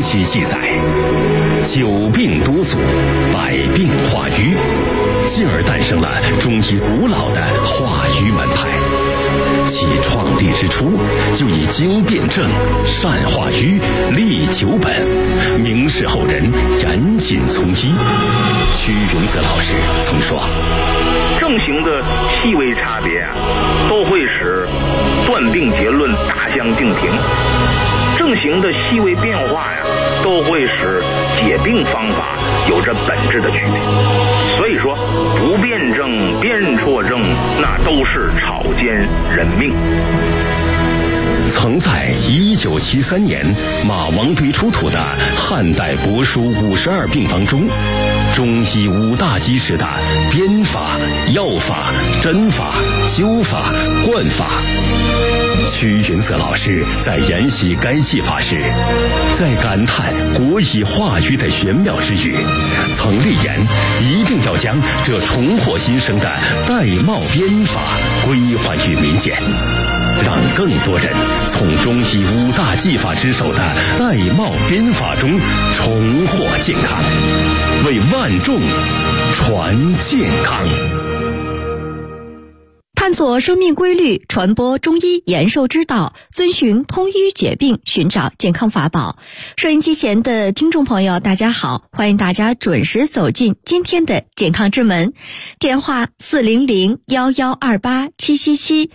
期记载，久病多阻，百病化瘀，进而诞生了中医古老的化瘀门派。其创立之初，就以经辨证、善化瘀、利久本，明示后人严谨从医。屈荣泽老师曾说， 症型的细微差别都会使断病结论大相径庭，症型的细微变化都会使解病方法有着本质的区别。所以说，不辩证、辨错症，那都是草菅人命。 曾在1973年马王堆出土的汉代帛书52病方中，中医5大基石的编法、药法、针法、灸法、灌法。屈云泽老师在研习该技法时，在感叹国医化瘀的玄妙之余，曾立言一定要将这重获新生的玳瑁编法归还于民间，让更多人从中医5大技法之首的玳瑁编法中重获健康，为万众传健康。 探索生命规律，传播中医延寿之道，遵循通医解病，寻找健康法宝。收音机前的听众朋友，大家好，欢迎大家准时走进今天的健康之门。电话400-1128-777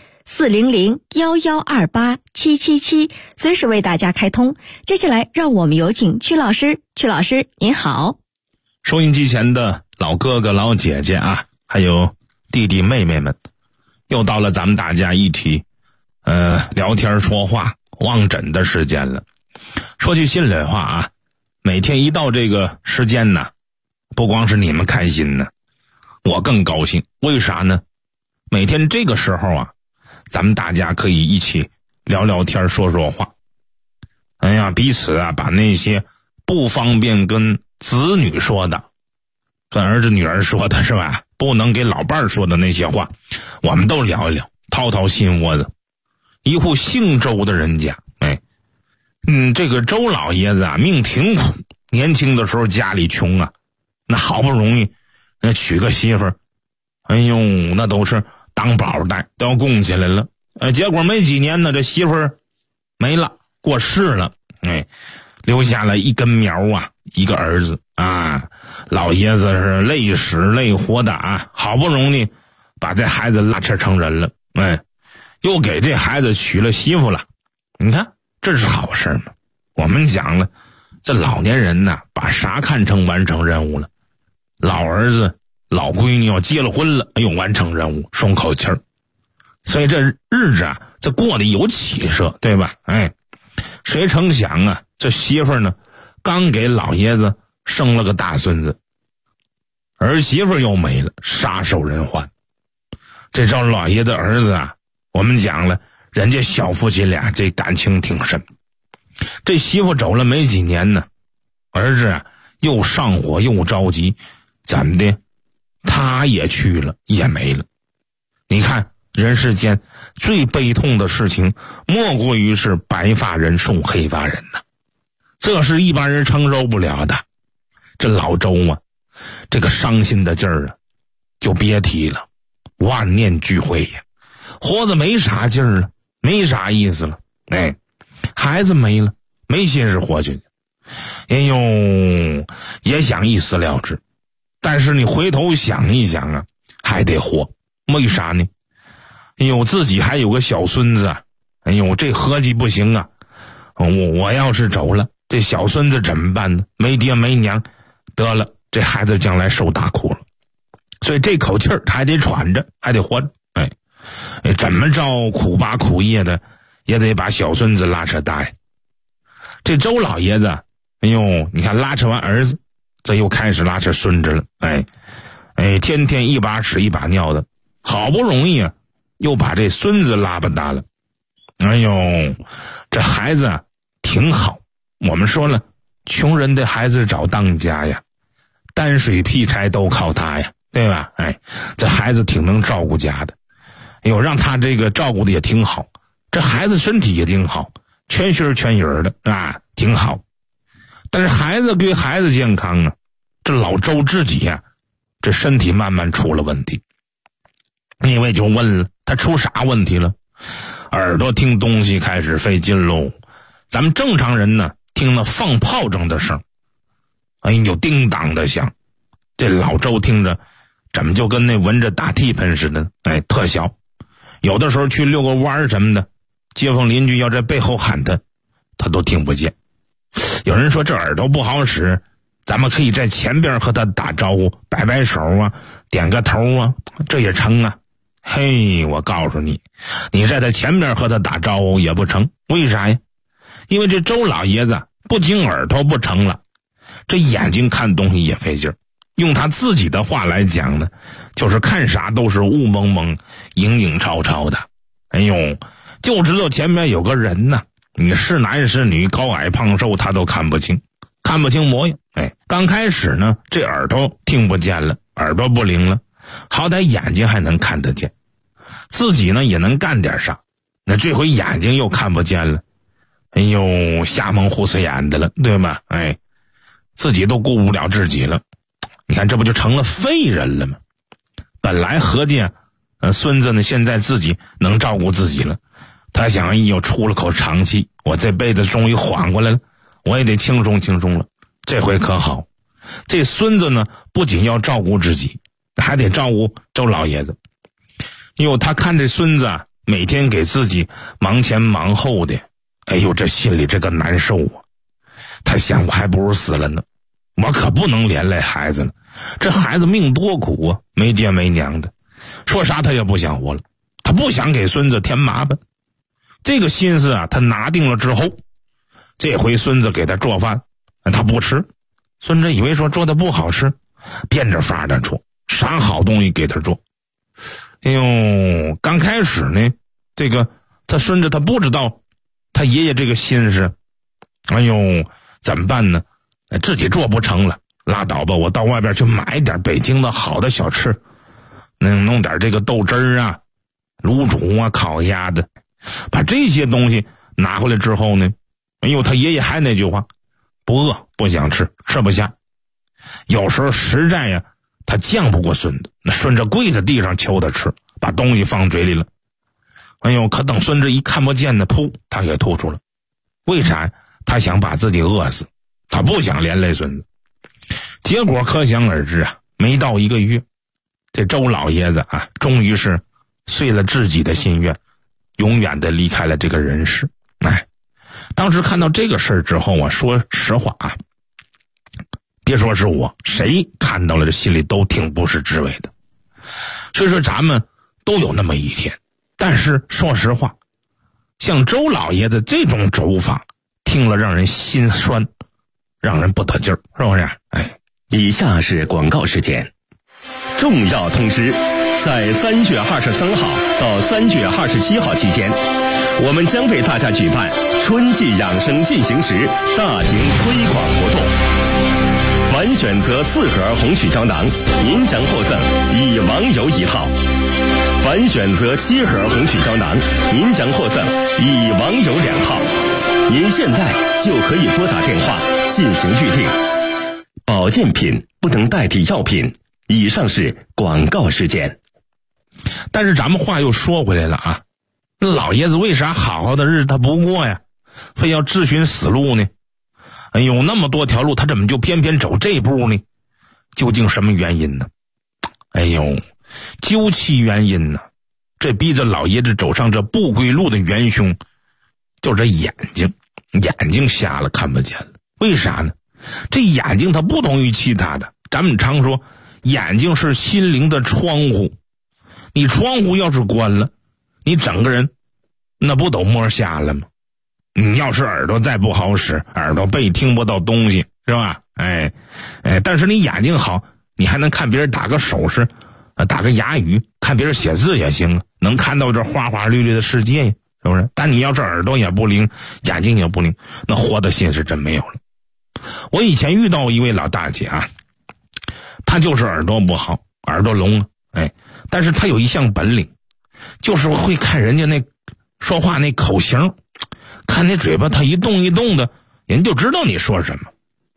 400-1128-777，随时为大家开通。接下来让我们有请曲老师。曲老师您好。 收音机前的老哥哥老姐姐啊，还有弟弟妹妹们，又到了咱们大家一起聊天说话望诊的时间了。说句心里话啊，每天一到这个时间呢，不光是你们开心呢，我更高兴。为啥呢？每天这个时候啊，咱们大家可以一起聊聊天说说话。哎呀，彼此啊把那些不方便跟子女说的，跟儿子女儿说的是吧，不能给老伴儿说的那些话，我们都聊一聊，掏掏心窝子。一户姓周的人家，这个周老爷子啊命挺苦，年轻的时候家里穷啊，那好不容易娶个媳妇儿，哎呦那都是当宝带，都要供起来了。结果没几年呢，这媳妇儿没了，过世了，留下了一根苗啊，一个儿子啊。老爷子是累死累活的啊，好不容易把这孩子拉扯成人了，又给这孩子娶了媳妇了。你看这是好事吗？我们讲了，这老年人呢，把啥看成完成任务了？老儿子老闺女要结了婚了，完成任务，松口气儿。所以这日子啊，这过得有起色，对吧？谁成想啊，这媳妇呢刚给老爷子生了个大孙子，儿媳妇又没了，撒手人寰。这赵老爷的儿子啊，我们讲了，人家小夫妻俩这感情挺深。这媳妇走了没几年呢，儿子啊又上火又着急，怎么的？他也去了，也没了。你看人世间最悲痛的事情，莫过于是白发人送黑发人呐，这是一般人承受不了的。这老周啊，这个伤心的劲儿啊，就别提了，万念俱灰呀，活着没啥劲儿了，没啥意思了。孩子没了，没心思活去，也想一死了之，但是你回头想一想啊，还得活。为啥呢？自己还有个小孙子啊，这合计不行啊，我要是走了，这小孙子怎么办呢？没爹没娘，得了，这孩子将来受大苦了。所以这口气儿他还得喘着，还得活着。怎么着苦巴苦夜的，也得把小孙子拉扯大呀。这周老爷子，你看拉扯完儿子，这又开始拉扯孙子了。天天一把屎一把尿的，好不容易啊，又把这孙子拉巴大了。这孩子啊挺好。我们说了，穷人的孩子找当家呀，担水劈柴都靠他呀，对吧？这孩子挺能照顾家的，让他这个照顾的也挺好。这孩子身体也挺好，全心全影的啊，挺好。 但是孩子归孩子健康啊，这老周自己啊，这身体慢慢出了问题。那位就问了，他出啥问题了？耳朵听东西开始费劲喽。咱们正常人呢，听那放炮仗的声，哎呦，叮当的响。这老周听着，怎么就跟那闻着打地喷似的？哎，特小。有的时候去遛个弯什么的，街坊邻居要在背后喊他都听不见。有人说这耳朵不好使，咱们可以在前边和他打招呼，摆摆手啊，点个头啊，这也成啊。嘿，我告诉你，你在他前边和他打招呼也不成。为啥呀？因为这周老爷子不仅耳朵不成了，这眼睛看东西也费劲儿。用他自己的话来讲呢，就是看啥都是雾蒙蒙、影影绰绰的。哎呦，就知道前面有个人呢，你是男是女，高矮胖瘦他都看不清模样。哎，刚开始呢，这耳朵听不见了，耳朵不灵了，好歹眼睛还能看得见，自己呢也能干点啥。那这回眼睛又看不见了，哎呦，瞎蒙胡死眼的了，对吧？哎，自己都顾不了自己了。你看这不就成了废人了吗？本来合计孙子呢现在自己能照顾自己了，他想哎呦，出了口长气，我这辈子终于缓过来了，我也得轻松轻松了。这回可好，这孙子呢不仅要照顾自己，还得照顾周老爷子。哟，他看这孙子啊每天给自己忙前忙后的，哎呦，这心里这个难受啊。他想，我还不如死了呢，我可不能连累孩子了。这孩子命多苦啊，没爹没娘的，说啥他也不想活了，他不想给孙子添麻烦。这个心思啊他拿定了之后，这回孙子给他做饭他不吃。孙子以为说做的不好吃，变着法的做，啥好东西给他做。哎呦，刚开始呢，这个他孙子他不知道他爷爷这个心思，哎呦，怎么办呢？自己做不成了，拉倒吧，我到外边去买点北京的好的小吃，弄点这个豆汁儿啊、卤煮啊、烤鸭的，把这些东西拿回来之后呢，哎呦，他爷爷还那句话，不饿不想吃，吃不下。有时候实在呀，他犟不过孙子，那孙子跪在地上求他吃，把东西放嘴里了。哎呦，可等孙子一看不见呢，噗，他给吐出了。为啥？他想把自己饿死，他不想连累孙子。结果可想而知啊，没到1个月，这周老爷子啊，终于是遂了自己的心愿，永远的离开了这个人世。哎，当时看到这个事儿之后啊，说实话啊，别说是我，谁看到了这心里都挺不是滋味的。所以说咱们都有那么一天，但是说实话，像周老爷子这种走法，听了让人心酸，让人不得劲儿，是不是？哎， 以下是广告时间。重要通知，在3月23号到3月27号期间，我们将为大家举办春季养生进行时大型推广活动。凡选择4盒红曲胶囊，您将获赠以网友1套；凡选择7盒红曲胶囊，您将获赠以网友2套。您现在就可以拨打电话进行预定。保健品不能代替药品。以上是广告时间。 但是咱们话又说回来了啊，老爷子为啥好好的日子他不过呀，非要自寻死路呢？哎呦，那么多条路，他怎么就偏偏走这步呢？究竟什么原因呢？哎呦，究其原因呢，这逼着老爷子走上这不归路的元凶，就是这眼睛瞎了，看不见了。为啥呢？这眼睛它不同于其他的，咱们常说眼睛是心灵的窗户，你窗户要是关了，你整个人那不都摸瞎了吗？你要是耳朵再不好使，耳朵背听不到东西，是吧？但是你眼睛好，你还能看别人打个手势，打个哑语，看别人写字也行啊，能看到这花花绿绿的世界呀，是不是？但你要是耳朵也不灵，眼睛也不灵，那活的心是真没有了。我以前遇到一位老大姐啊，她就是耳朵不好，耳朵聋啊，但是她有一项本领，就是会看人家那说话那口型，看那嘴巴她一动一动的，人就知道你说什么。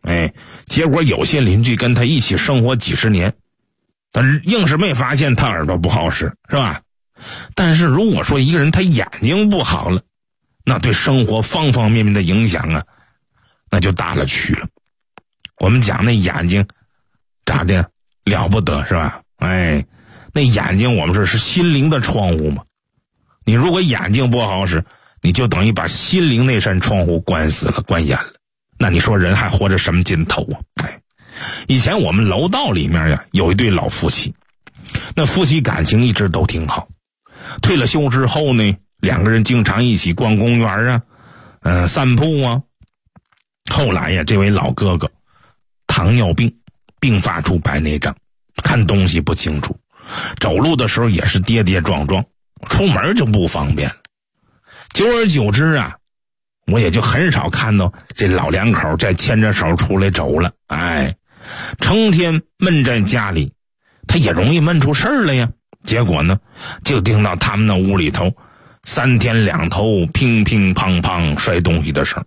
结果有些邻居跟他一起生活几十年，他硬是没发现他耳朵不好使，是吧？但是如果说一个人他眼睛不好了，那对生活方方面面的影响啊，那就大了去了。我们讲那眼睛咋的了不得，是吧？那眼睛我们说是心灵的窗户嘛。你如果眼睛不好使，你就等于把心灵那扇窗户关死了，关严了。那你说人还活着什么劲头啊？以前我们楼道里面呀，有一对老夫妻，那夫妻感情一直都挺好。退了休之后呢，两个人经常一起逛公园啊，散步啊。后来呀，这位老哥哥糖尿病，并发出白内障，看东西不清楚，走路的时候也是跌跌撞撞，出门就不方便了。久而久之啊，我也就很少看到这老两口再牵着手出来走了。成天闷在家里，他也容易闷出事儿来呀。结果呢，就听到他们那屋里头3天2头乒乒乓乓摔东西的声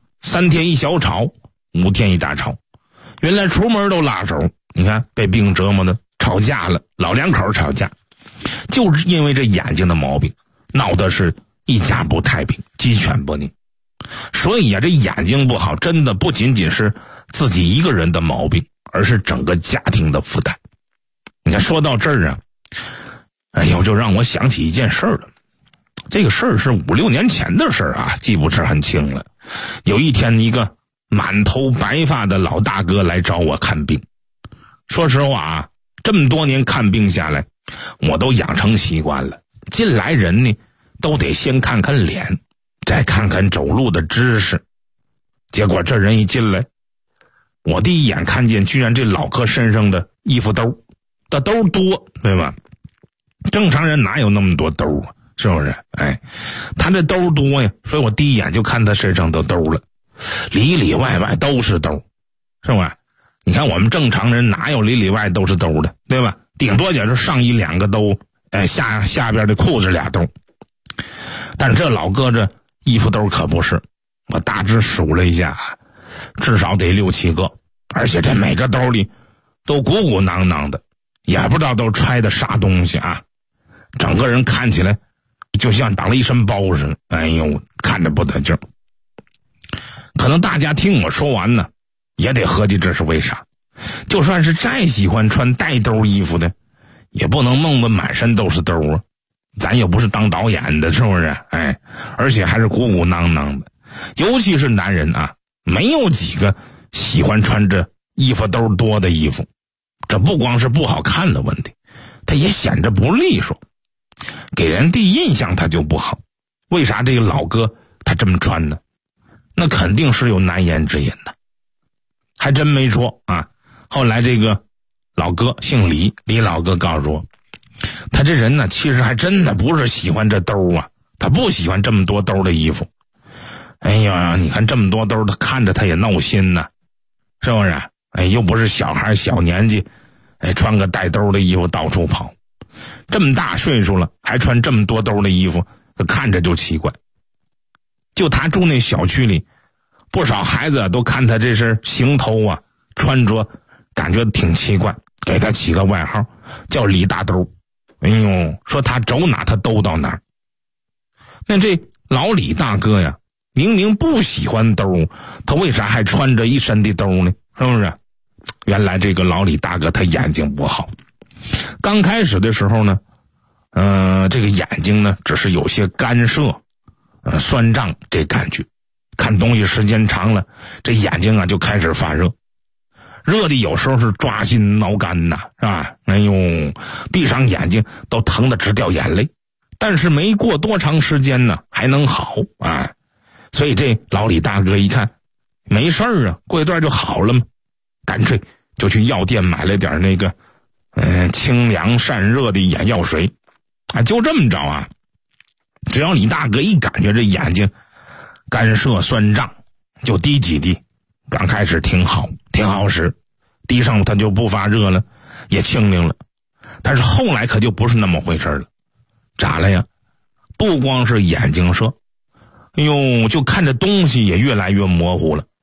，3天一小吵，5天一大吵。原来出门都拉手，你看被病折磨的吵架了，老两口吵架，就是因为这眼睛的毛病，闹的是一家不太平，鸡犬不宁。所以啊，这眼睛不好真的不仅仅是自己一个人的毛病，而是整个家庭的负担。你看说到这儿啊，就让我想起一件事儿了。这个事儿是5、6年前的事儿啊，记不是很清了。有一天，一个满头白发的老大哥来找我看病。说实话啊，这么多年看病下来，我都养成习惯了，进来人呢都得先看看脸，再看看走路的姿势。结果这人一进来，我第一眼看见居然这老哥身上的衣服兜多，对吧？正常人哪有那么多兜啊，是不是？他这兜多呀，所以我第一眼就看他身上的兜了，里里外外都是兜，是吧？你看我们正常人哪有里里外都是兜的，对吧？顶多也是上衣2个兜，下边的裤子2兜。但是这老哥这衣服兜可不是，我大致数了一下，至少得6、7个，而且这每个兜里都鼓鼓囊囊的，也不知道都揣的啥东西啊，整个人看起来就像长了一身包似的，看着不得劲儿。可能大家听我说完呢，也得合计这是为啥。就算是再喜欢穿带兜衣服的，也不能弄得满身都是兜啊，咱也不是当导演的，是不是？而且还是鼓鼓囊囊的。尤其是男人啊，没有几个喜欢穿着衣服兜多的衣服。这不光是不好看的问题，它也显着不利索，给人第一印象它就不好。为啥这个老哥他这么穿呢？那肯定是有难言之隐的。还真没错啊。后来这个老哥姓李，李老哥告诉我，他这人呢其实还真的不是喜欢这兜啊，他不喜欢这么多兜的衣服。你看这么多兜，他看着他也闹心呢，是不是？又不是小孩小年纪，穿个带兜的衣服到处跑，这么大岁数了还穿这么多兜的衣服，看着就奇怪。就他住那小区里，不少孩子都看他这身行头啊，穿着感觉挺奇怪，给他起个外号叫李大兜。说他走哪他兜到哪儿。那这老李大哥呀，明明不喜欢兜，他为啥还穿着一身的兜呢？是不是？原来这个老李大哥他眼睛不好，刚开始的时候呢，这个眼睛呢只是有些干涩，酸胀这感觉，看东西时间长了，这眼睛啊就开始发热，热的有时候是抓心挠肝呐，是吧？闭上眼睛都疼得直掉眼泪。但是没过多长时间呢，还能好啊。所以这老李大哥一看没事儿啊，过一段就好了嘛，干脆就去药店买了点那个清凉散热的眼药水就这么着啊。只要李大哥一感觉这眼睛干涩酸胀，就滴几滴，刚开始挺好使，滴上它就不发热了，也清灵了。但是后来可就不是那么回事了。咋了呀？不光是眼睛涩，就看着东西也越来越模糊了，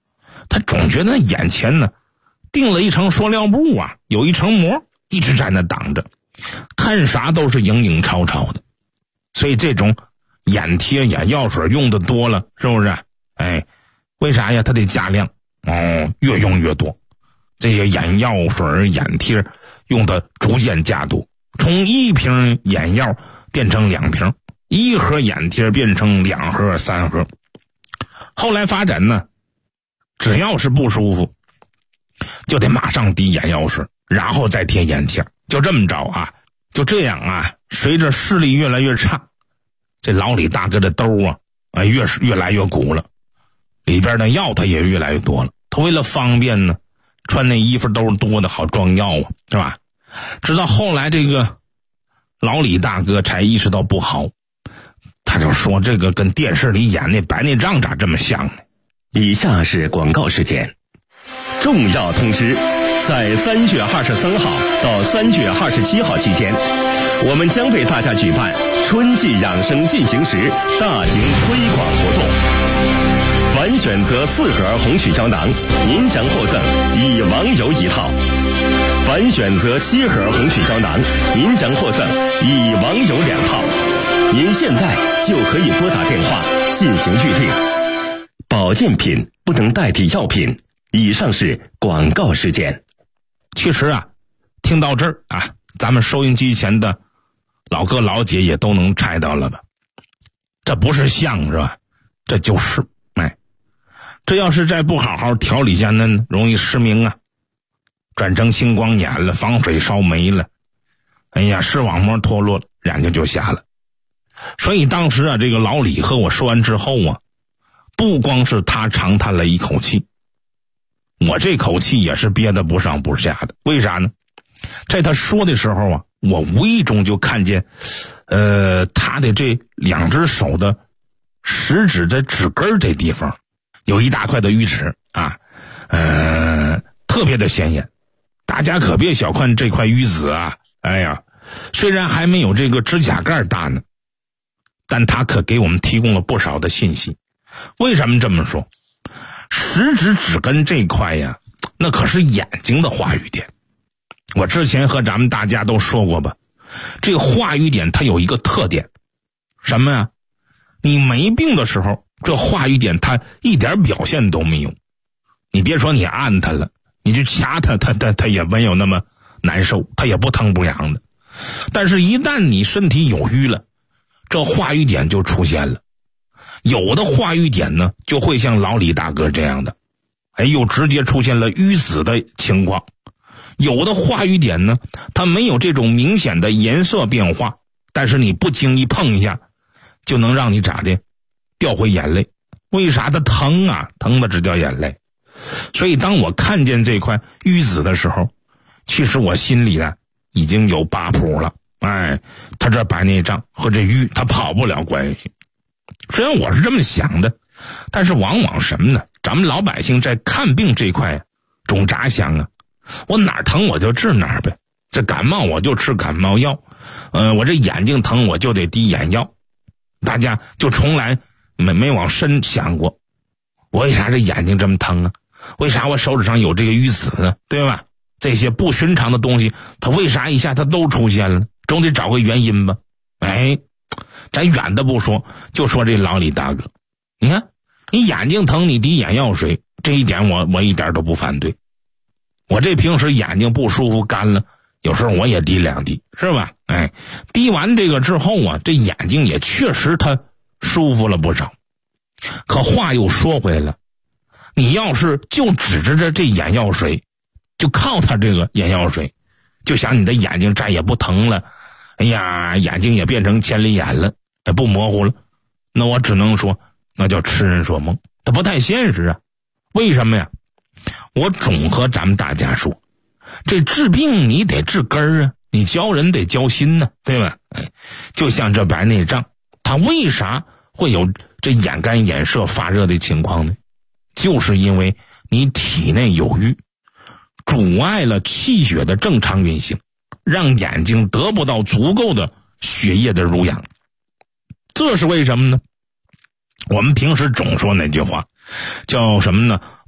他总觉得眼前呢钉了一层塑料布啊，有一层膜一直在那挡着，看啥都是影影绰绰的。所以这种眼贴眼药水用的多了，是不是？为啥呀？它得加量越用越多。这些眼药水眼贴用的逐渐加多，从1瓶眼药变成2瓶，1盒眼贴变成2盒3盒。后来发展呢，只要是不舒服就得马上滴眼药水，然后再贴眼贴。就这么着啊，就这样啊，随着视力越来越差，这老李大哥的兜啊越来越鼓了，里边的药他也越来越多了。他为了方便呢，穿那衣服兜多的好装药啊，是吧？直到后来这个老李大哥才意识到不好，他就说这个跟电视里演那白内障咋这么像呢？ 以下是广告时间。重要通知，在3月23号到3月27号期间，我们将为大家举办春季养生进行时大型推广活动。凡选择4盒红曲胶囊，您将获赠以网友1套；凡选择7盒红曲胶囊，您将获赠以网友2套。您现在就可以拨打电话进行预定。保健品不能代替药品。以上是广告时间。 其实啊，听到这儿啊，咱们收音机前的老哥老姐也都能猜到了吧？这不是像是吧？这就是。这要是再不好好调理下呢，容易失明啊，转成青光眼了，防水烧没了，视网膜脱落了，眼睛就瞎了。所以当时啊，这个老李和我说完之后啊，不光是他长叹了一口气，我这口气也是憋得不上不下的。为啥呢？在他说的时候啊，我无意中就看见他的这2只手的食指的指根这地方有一大块的淤紫啊，特别的显眼。大家可别小看这块淤紫啊，虽然还没有这个指甲盖大呢，但它可给我们提供了不少的信息。为什么这么说？食指指根这块呀，那可是眼睛的话语点。我之前和咱们大家都说过吧，这个话语点它有一个特点，什么呀？你没病的时候，这话语点它一点表现都没有。你别说你按它了，你去掐它也没有那么难受，它也不疼不痒的。但是一旦你身体有瘀了，这话语点就出现了。有的话语点呢，就会像老李大哥这样的，又直接出现了淤紫的情况。有的话语点呢，它没有这种明显的颜色变化，但是你不经意碰一下，就能让你咋的掉回眼泪。为啥？它疼啊，疼的直掉眼泪。所以当我看见这块淤紫的时候，其实我心里呢已经有把谱了。他这白内障和这瘀它跑不了关系。虽然我是这么想的，但是往往什么呢？咱们老百姓在看病这块总咋想啊？我哪儿疼我就治哪儿呗，这感冒我就吃感冒药，我这眼睛疼我就得滴眼药。大家就从来没往深想过，我为啥这眼睛这么疼啊？为啥我手指上有这个淤紫呢？对吧？这些不寻常的东西，它为啥一下它都出现了？总得找个原因吧。咱远的不说，就说这老李大哥，你看你眼睛疼你滴眼药水，这一点我一点都不反对。我这平时眼睛不舒服干了，有时候我也滴2滴，是吧？滴完这个之后啊，这眼睛也确实它舒服了不少。可话又说回来，你要是就指着这眼药水，就靠它这个眼药水，就想你的眼睛再也不疼了，眼睛也变成千里眼了，也不模糊了，那我只能说那叫痴人说梦，它不太现实啊。为什么呀？我总和咱们大家说，这治病你得治根儿啊，你教人得教心呢，对吧？就像这白内障，它为啥会有这眼干眼涩发热的情况呢？就是因为你体内有瘀，阻碍了气血的正常运行，让眼睛得不到足够的血液的濡养。这是为什么呢？我们平时总说那句话叫什么呢？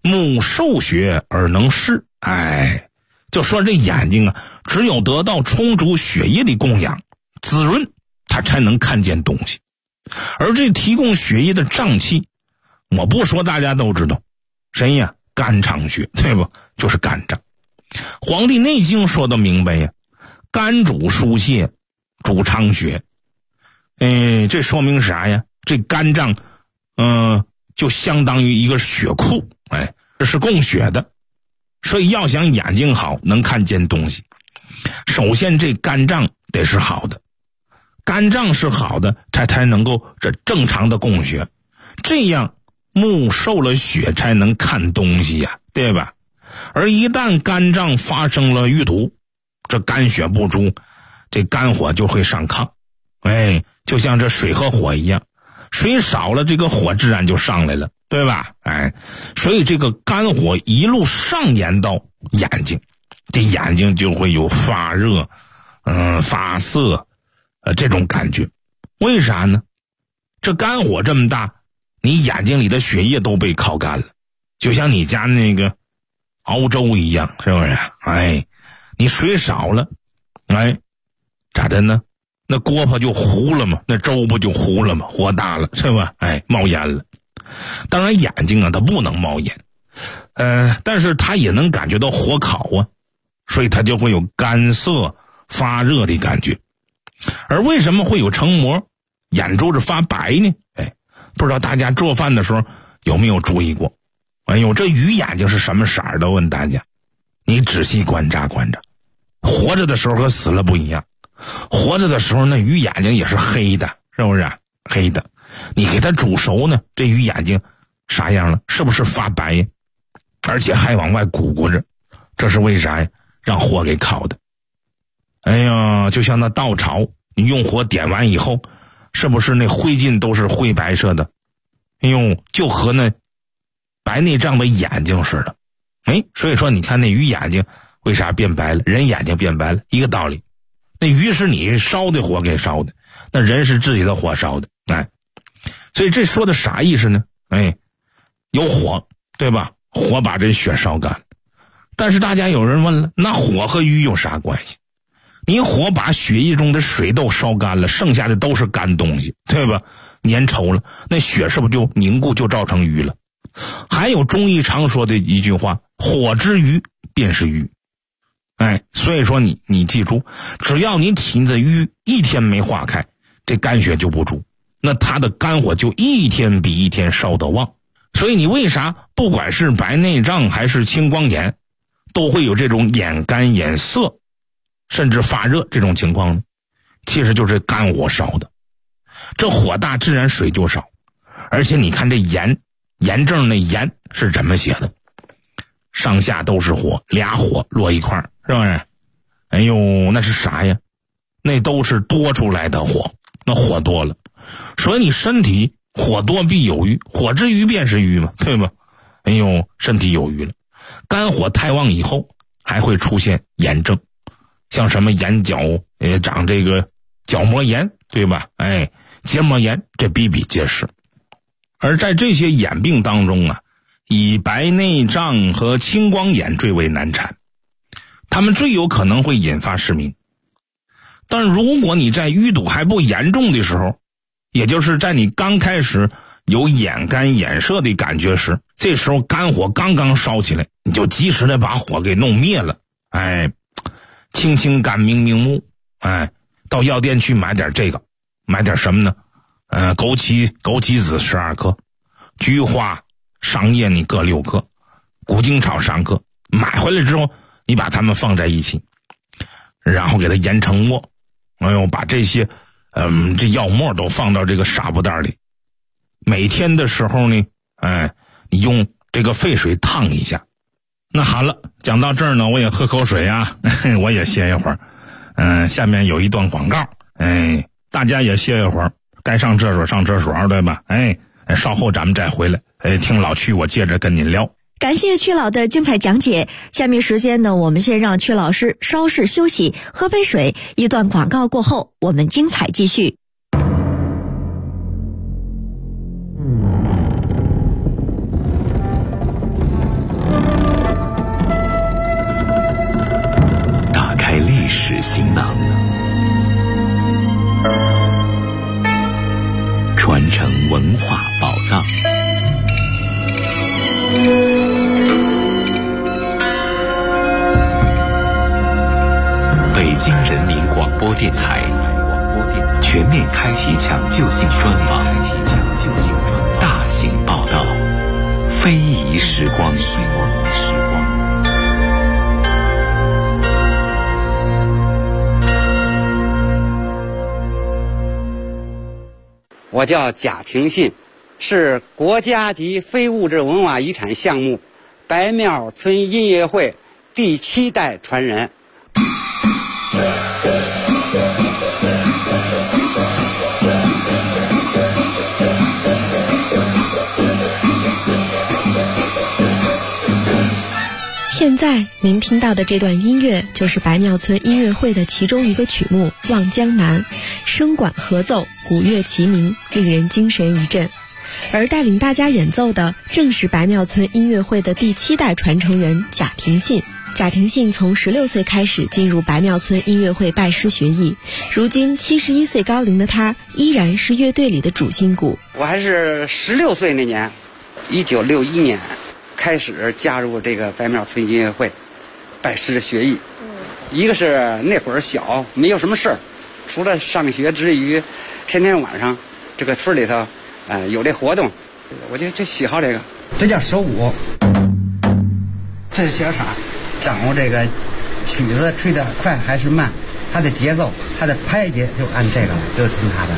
目受血而能视。就说这眼睛啊，只有得到充足血液的供养滋润，它才能看见东西。而这提供血液的脏器，我不说大家都知道，谁呀？肝肠穴，对不？就是肝脏。黄帝内经说的明白呀，肝主疏泄，主藏血。这说明啥呀？这肝脏就相当于一个血库，这是供血的。所以要想眼睛好，能看见东西，首先这肝脏得是好的，肝脏是好的，才能够这正常的供血，这样目受了血才能看东西呀，对吧？而一旦肝脏发生了淤堵，这肝血不足，这肝火就会上亢。就像这水和火一样，水少了，这个火自然就上来了，对吧？所以这个肝火一路上延到眼睛，这眼睛就会有发热、发涩，这种感觉。为啥呢？这肝火这么大，你眼睛里的血液都被烤干了，就像你家那个熬粥一样，是不是？你水少了，咋的呢？那锅巴就糊了嘛，那粥不就糊了嘛，火大了，是吧？冒烟了。当然眼睛啊，它不能冒烟，但是它也能感觉到火烤啊，所以它就会有干涩发热的感觉。而为什么会有成膜眼珠子发白呢？不知道大家做饭的时候有没有注意过？这鱼眼睛是什么色儿的？问大家，你仔细观察观察，活着的时候和死了不一样。活着的时候那鱼眼睛也是黑的，是不是？黑的。你给它煮熟呢，这鱼眼睛啥样了？是不是发白呀？而且还往外鼓鼓着，这是为啥呀？让火给烤的。就像那稻草，你用火点完以后，是不是那灰烬都是灰白色的？就和那白内障的眼睛似的。所以说你看那鱼眼睛为啥变白了？人眼睛变白了，一个道理。那鱼是你烧的火给烧的，那人是自己的火烧的。所以这说的啥意思呢？有火，对吧？火把这血烧干了。但是大家有人问了，那火和鱼有啥关系？你火把血液中的水都烧干了，剩下的都是干东西，对吧？粘稠了，那血是不是就凝固，就造成瘀了？还有中医常说的一句话，火之瘀便是瘀。所以说你记住，只要你体内的瘀一天没化开，这肝血就不足，那它的肝火就一天比一天烧得旺。所以你为啥不管是白内障还是青光眼，都会有这种眼干眼涩甚至发热这种情况呢？其实就是肝火烧的。这火大自然水就少。而且你看这炎症那炎是怎么写的？上下都是火，俩火落一块儿，是不是？那是啥呀？那都是多出来的火，那火多了，所以你身体火多必有瘀，火之瘀便是瘀嘛，对吧？身体有瘀了，肝火太旺以后还会出现炎症，像什么眼角长这个角膜炎，对吧？结膜炎，这比比皆是。而在这些眼病当中啊，以白内障和青光眼最为难缠，它们最有可能会引发失明。但如果你在淤堵还不严重的时候，也就是在你刚开始有眼干眼涩的感觉时，这时候肝火刚刚烧起来，你就及时的把火给弄灭了。清清肝明明目，到药店去买点这个，买点什么呢？枸杞子12克，菊花桑叶你各6克，谷精草3克。买回来之后你把它们放在一起，然后给它研成末，把这些这药末都放到这个纱布袋里。每天的时候呢，你用这个沸水烫一下。那好了，讲到这儿呢，我也喝口水啊，我也歇一会儿。下面有一段广告，大家也歇一会儿，该上厕所上厕所，对吧？稍后咱们再回来，听老曲我接着跟您聊。 感谢曲老的精彩讲解。下面时间呢，我们先让曲老师稍事休息，喝杯水。一段广告过后，我们精彩继续。 播电台，全面开启抢救性专访，大型报道，非遗时光。 我叫贾廷信，是国家级非物质文化遗产项目白庙村音乐会第7代传人。 现在您听到的这段音乐就是白庙村音乐会的其中一个曲目《望江南》，声管合奏，鼓乐齐鸣，令人精神一振。而带领大家演奏的正是白庙村音乐会的第7代传承人贾廷信。贾廷信从16岁开始进入白庙村音乐会拜师学艺，如今71岁高龄的他依然是乐队里的主心骨。 我还是16岁那年，1961年开始加入这个白庙村音乐会拜师学艺。一个是那会儿小，没有什么事儿，除了上学之余，天天晚上这个村里头有这活动，我就喜好这个。这叫手鼓，这是小叉，掌握这个曲子吹得快还是慢，它的节奏，它的拍节就按这个，就听它的。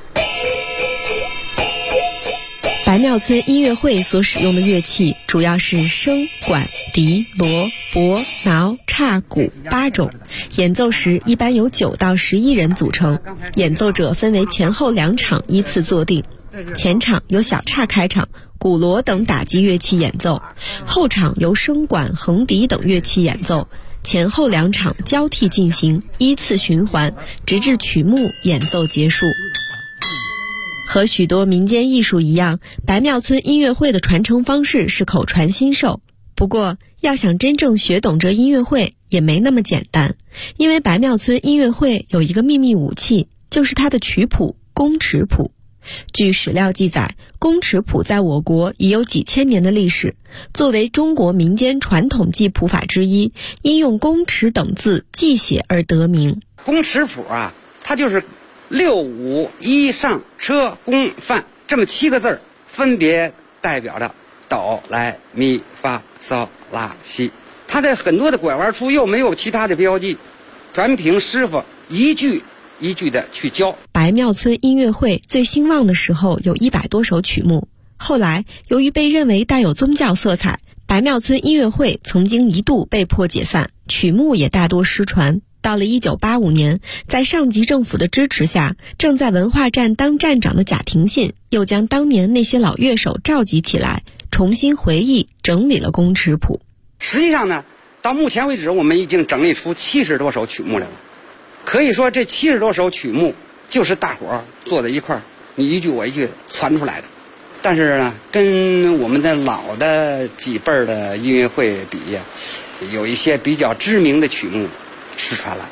白庙村音乐会所使用的乐器主要是笙、管、笛、锣、钹、挠、叉、鼓8种，演奏时一般由9到11人组成，演奏者分为前后2场依次坐定。前场由小叉开场，鼓锣等打击乐器演奏，后场由笙管、横笛等乐器演奏，前后2场交替进行，依次循环，直至曲目演奏结束。和许多民间艺术一样，白庙村音乐会的传承方式是口传心授。不过，要想真正学懂这音乐会也没那么简单，因为白庙村音乐会有一个秘密武器，就是它的曲谱宫尺谱。据史料记载，宫尺谱在我国已有几千年的历史，作为中国民间传统记谱法之一，因用宫尺等字记写而得名。 宫尺谱啊，它就是6、5、1上车宫范这么7个字，分别代表着哆来咪发嗦拉西。它的很多的拐弯处又没有其他的标记，全凭师傅一句一句的去教。 白庙村音乐会最兴旺的时候有100多首曲目，后来由于被认为带有宗教色彩，白庙村音乐会曾经一度被迫解散，曲目也大多失传。到了1985年，在上级政府的支持下，正在文化站当站长的贾廷信又将当年那些老乐手召集起来，重新回忆整理了宫尺谱。 实际上呢，到目前为止我们已经整理出70多首曲目来了。可以说这70多首曲目就是大伙儿坐在一块儿，你一句我一句传出来的。但是呢，跟我们的老的几辈儿的音乐会比呀，有一些比较知名的曲目失传了。